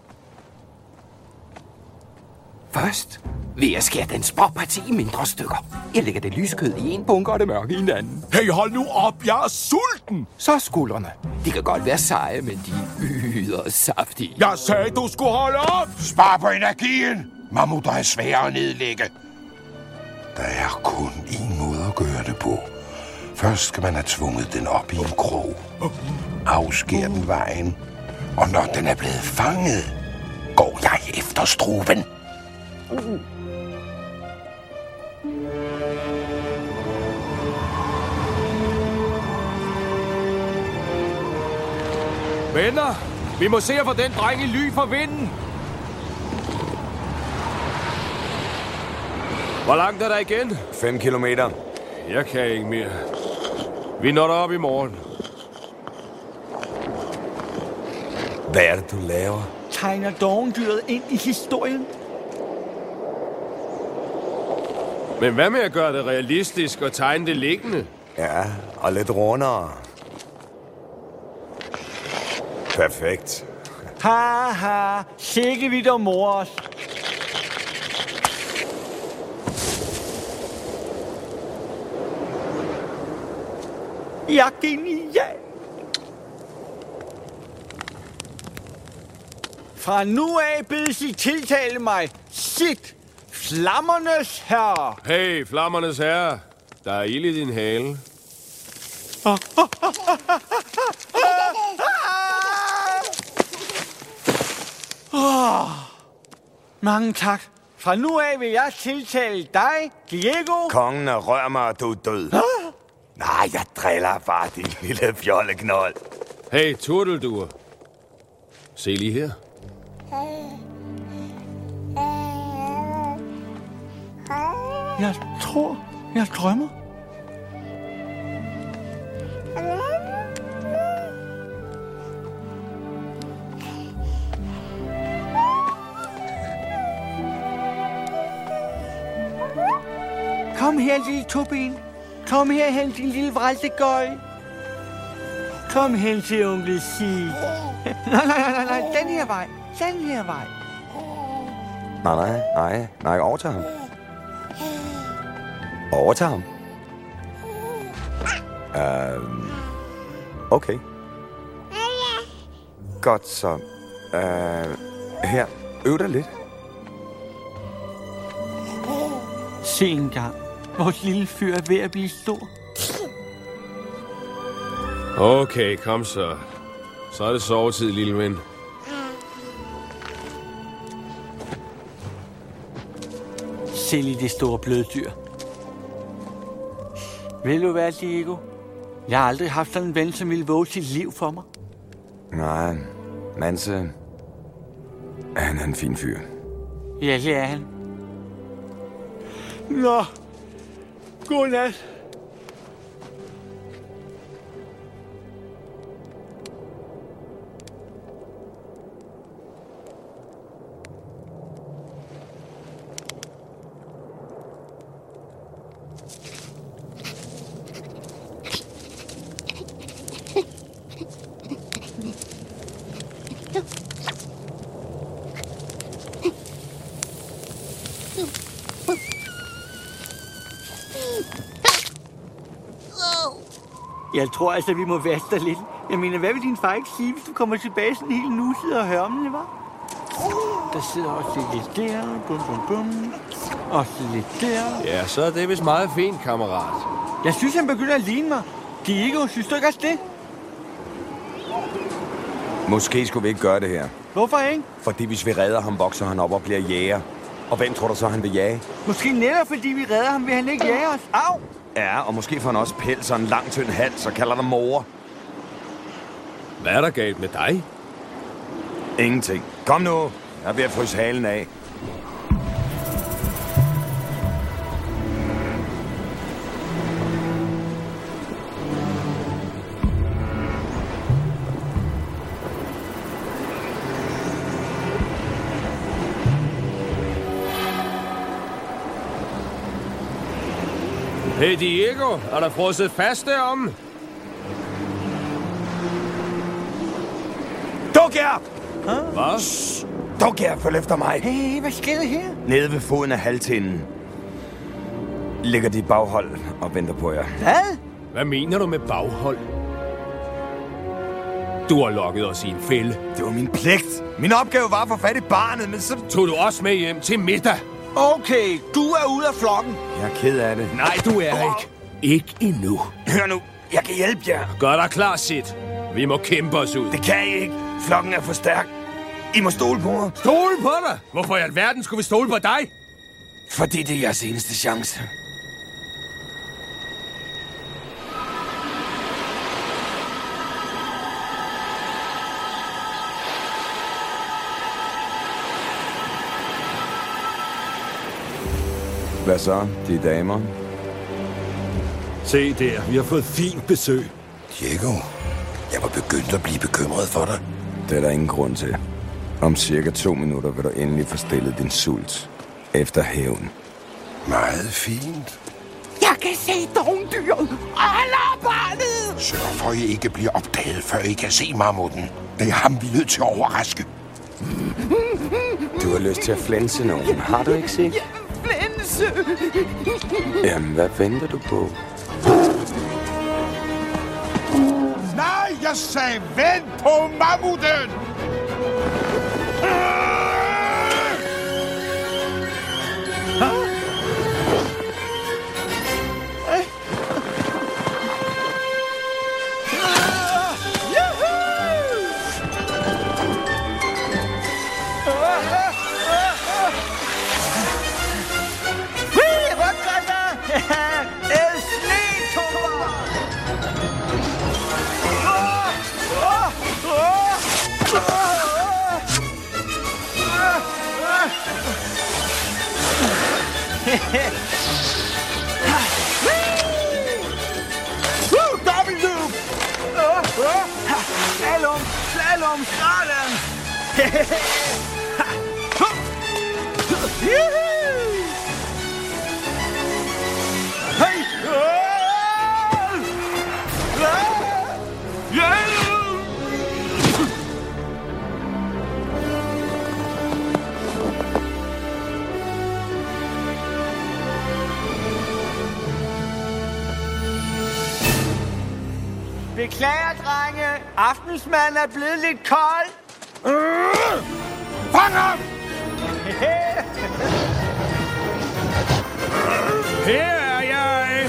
Først vil jeg skære den småparti i mindre stykker. Jeg lægger det lyskød i en bunke og det mørke i en anden. Hey, hold nu op, jeg er sulten! Så skuldrene. De kan godt være seje, men de er ydersaftige. Jeg sagde, du skulle holde op! Spar på energien! Mammutter er svære at nedlægge. Der er kun én måde at gøre det på. Først skal man have tvunget den op i en krog. Afskær den vejen. Og når den er blevet fanget, går jeg efter struben. Venner, vi må se at få den dreng i ly for vinden. Hvor langt er der igen? 5 kilometer. Jeg kan ikke mere. Vi når derop i morgen. Hvad er det, du laver? Tegner dovendyret ind i historien. Men hvad med at gøre det realistisk og tegne det liggende? Ja, og lidt rundere. Perfekt. Haha, sikke vi dog mor os. Jeg er genial. Fra nu af bedes I tiltale mig Shit! Flammernes herre! Hey, flammernes herre. Der er ild i din hale. Mange tak. Fra nu af vil jeg tiltale dig, Diego. Kongen er rør mig, og du er død. Nej, jeg driller bare, din lille fjolleknold. Hey, turtelduer. Se lige her. Jeg tror, jeg drømmer. Kom her, lille toben. Kom herhen, din lille vræltegøj. Kom hen til onkel Sig. Nej, den her vej. Den her vej. Nej, overtag ham. Overtag ham. Okay. Godt så. Her, øv dig lidt. Se engang. Vores lille fyr er ved at blive stor. Okay, kom så. Så er det sovetid, lille ven. Se lige det store bløddyr. Vil du være, Diego? Jeg har aldrig haft sådan en ven, som ville våge sit liv for mig. Nej, Manse. Han er en fin fyr. Ja, det er han. Nå. Godnat. Jeg tror altså, vi må vaske dig lidt. Jeg mener, hvad vil din far ikke sige, hvis du kommer tilbage sådan helt nusset og hørmende, hva'? Der sidder også lidt der, bum, bum, bum. Også lidt der. Ja, så er det vist meget fint, kammerat. Jeg synes, han begynder at ligne mig. Diego, synes du ikke også det? Måske skulle vi ikke gøre det her. Hvorfor ikke? Fordi hvis vi redder ham, vokser han op og bliver jæger. Og hvem tror du så, han vil jage? Måske netop fordi vi redder ham, vil han ikke jage os. Au! Ja, og måske får han også pels og en lang, tynd hals og kalder dig mor. Hvad er der galt med dig? Ingenting. Kom nu. Jeg er ved at fryse halen af. Hey Diego, er der frosset fast derom? Dukær! Hvad? Dukær, følg efter mig. Hey, hvad sker der her? Nede ved foden af halvtinden ligger de i baghold og venter på jer. Hvad? Hvad mener du med baghold? Du har lokket os i en fælde. Det var min pligt. Min opgave var at få fat i barnet, men så tog du også med hjem til middag. Okay, du er ude af flokken. Jeg er ked af det. Nej, du er ikke. Ikke endnu. Hør nu, jeg kan hjælpe jer. Gør dig klar, Sid. Vi må kæmpe os ud. Det kan I ikke. Flokken er for stærk. I må stole på mig. Stole på dig? Hvorfor i alverden skulle vi stole på dig? Fordi det er jeres eneste chance. Hvad så, de damer? Se der, vi har fået fint besøg. Diego, jeg var begyndt at blive bekymret for dig. Det er der ingen grund til. Om cirka 2 minutter vil du endelig få stillet din sult. Efter hævn. Meget fint. Jeg kan se dogndyret og holder barnet! Sørg for, at I ikke bliver opdaget, før I kan se mammuten. Det er ham, vi er nødt til at overraske. Du har lyst til at flænse nogen, har du ikke set? Flænse! Jamen, hvad venter du på? Nej, jeg sagde vent på mammuten! Dobbeltloop! Slalom, slalom, sådan! Hey! Beklager, drenge. Aftensmaden er blevet lidt kold. Fang ham! Her er jeg!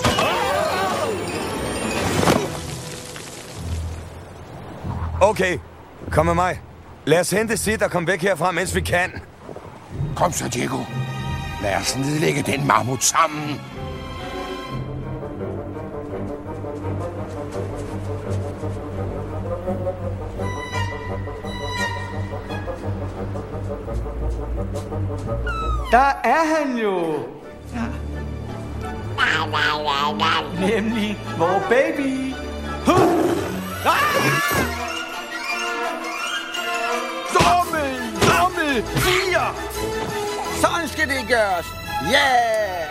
Okay, kom med mig. Lad os hente Sid og komme væk herfra, mens vi kan. Kom så, Diego. Lad os nedlægge den mammut sammen. Der er han jo. Nemlig vores baby. Sommel, 4. Sådan skal det gøres. Yeah!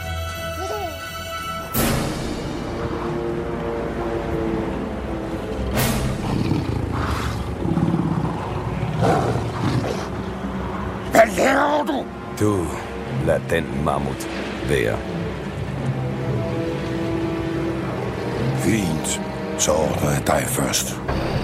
Hvad laver du? Du, lad den mammut være. Fint. Så ordner jeg dig først.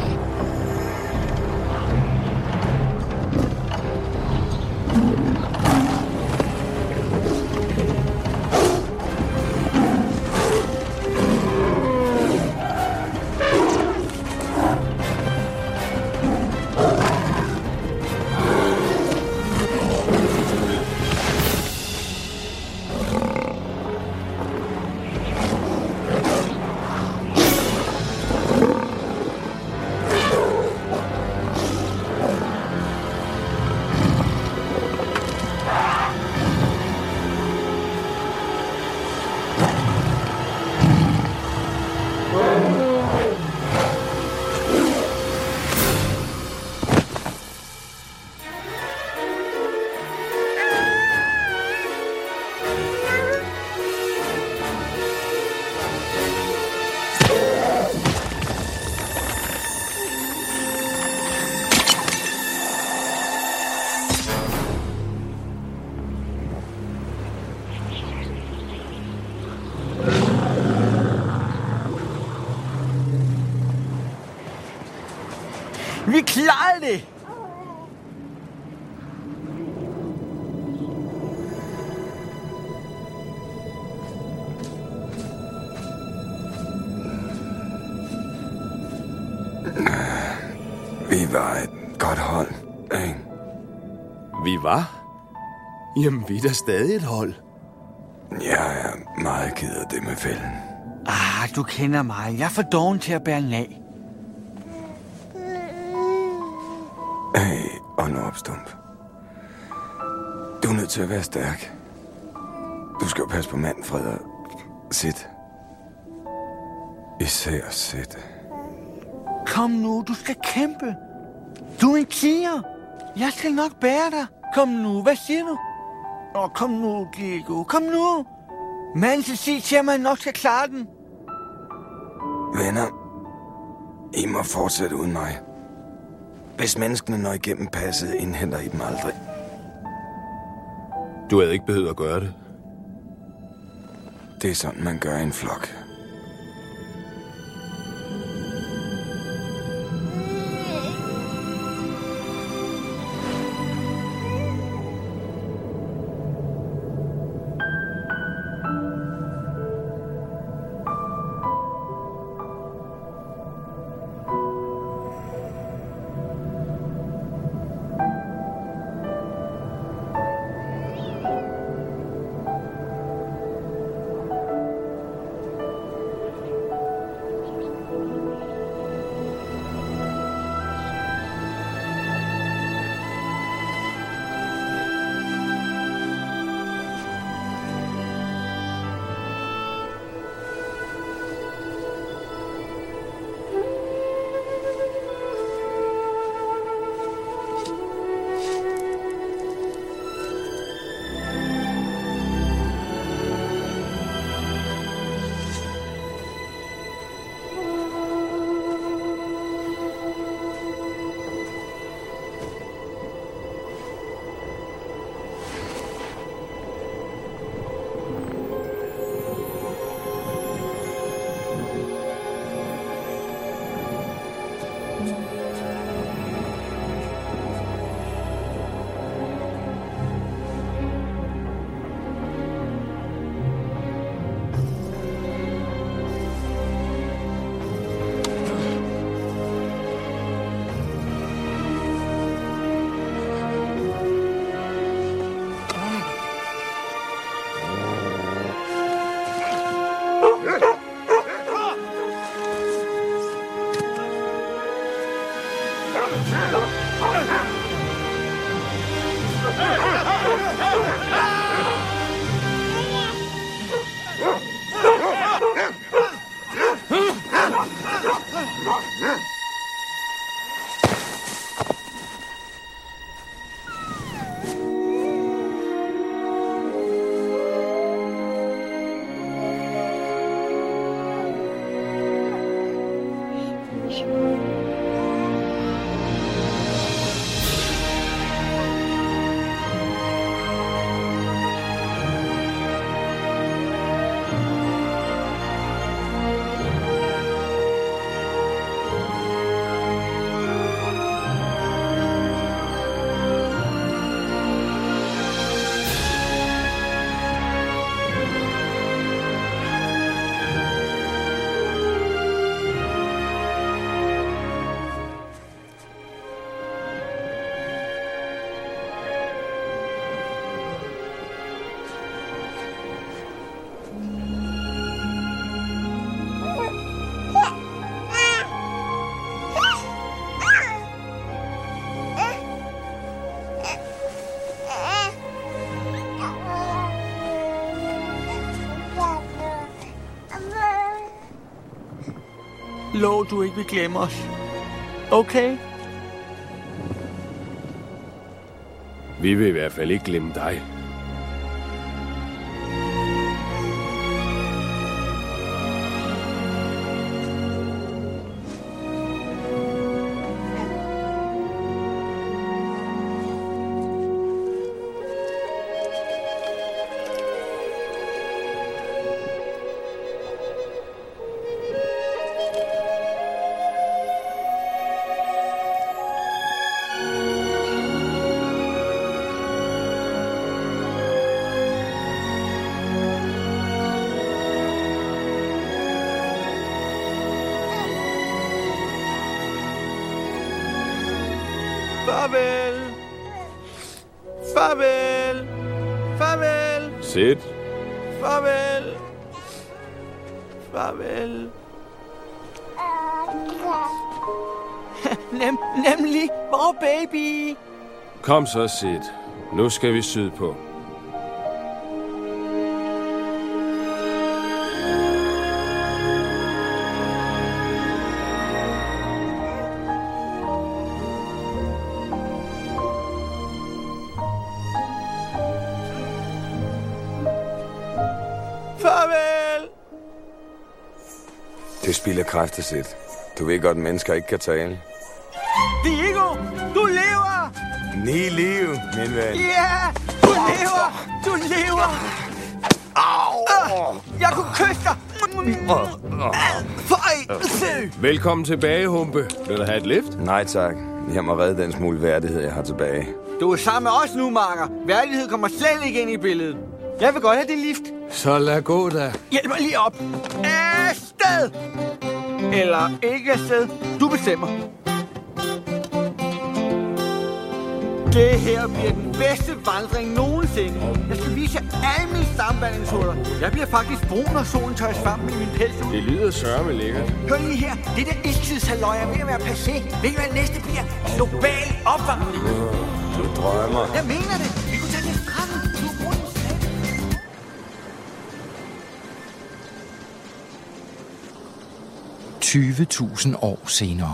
Vi klarer det! Vi var et godt hold, ikke? Vi var? Jamen, vi er da stadig et hold. Jeg er meget ked af det med fælden. Du kender mig. Jeg er for doven til at bære den af. Hey, ånd op, Stump. Du er nødt til at være stærk. Du skal jo passe på Manfred og Sid. Især Sid. Kom nu, du skal kæmpe. Du er en tiger. Jeg skal nok bære dig. Kom nu, hvad siger du? Kom nu, Diego. Kom nu. Manden til sig til, at man nok skal klare den. Venner, I må fortsætte uden mig. Hvis menneskene når igennem passet, indhenter I dem aldrig. Du havde ikke behøvet at gøre det. Det er sådan, man gør i en flok. Lov, du ikke vil glemme os. Okay? Vi vil i hvert fald ikke glemme dig. Farvel! Farvel! Farvel! Sid. Farvel! Farvel! Nemlig, hvor baby? Kom så, Sid. Nu skal vi sydpå. Farvel! Det spilder kræfter, Sid. Du ved godt, at mennesker ikke kan tale. Diego, du lever! Ni liv, min ven. Ja, du lever! Du lever! Au! Jeg kunne kysse dig! Velkommen tilbage, Humpe. Vil du have et lift? Nej, tak. Jeg må redde den smule værdighed, jeg har tilbage. Du er sammen med os nu, Marker. Værdighed kommer slet ikke ind i billedet. Jeg vil godt have det lift. Så lad gå da. Hjælp mig lige op. Afsted! Eller ikke afsted. Du bestemmer. Det her bliver den bedste vandring nogensinde. Jeg skal vise jer alle mine stamvandingshuller. Jeg bliver faktisk brun, når solen tør svampen i min pels. Det lyder sørme lækkert. Hør lige her. Det der istidshalløj er ved at være passé. Ved I, hvad det næste bliver? Global opvarmning. Du drømmer. Jeg mener det. Vi kunne tage til stranden. Du er rundt. 20.000 år senere.